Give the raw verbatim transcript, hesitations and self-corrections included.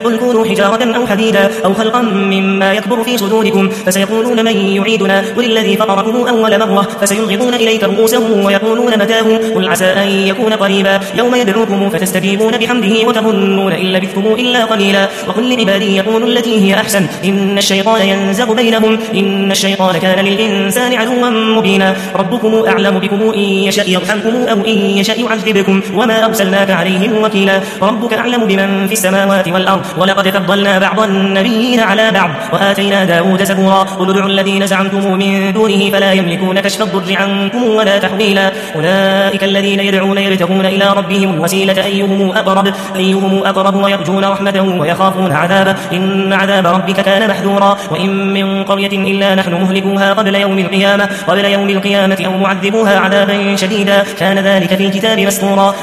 قل كونوا حجارة أو حديدا أو خلقا مما يكبر في صدوركم فسيقولون من يعيدنا قل الذي فطركم أول مرة فسينغضون إليك رؤوسهم ويقولون متاه قل عسى أن يكون قريبا يوم يدعوكم فتستجيبون بحمده وتظنون إن لبثتم إلا قليلا وقل لعبادي يقولوا التي هي أحسن إن الشيطان ينزغ بينهم إن الشيطان كان للإنسان عدوا مبينا ربكم أعلم بكم إن يشاء يرحمكم أو إن يشاء يعذبكم وما أرسلناك عليهم وكيلا ربك أعلم بمن في السماوات والأرض ولقد فضلنا بعض النبيين على بعض وآتينا داود زبورا قل ادعوا الذين زعمتم من دونه فلا يملكون كشف الضر عنكم ولا تحويلا أولئك الذين يدعون يبتغون إلى ربهم الوسيلة أيهم أقرب أيهم أقرب ويرجون رحمته ويخافون عذابه إن عذاب ربك كان محذورا وإن من قرية إلا نحن مهلكوها قبل يوم القيامة قبل يوم القيامة أو معذبوها عذابا شديدا كان ذلك في الكتاب مسطورا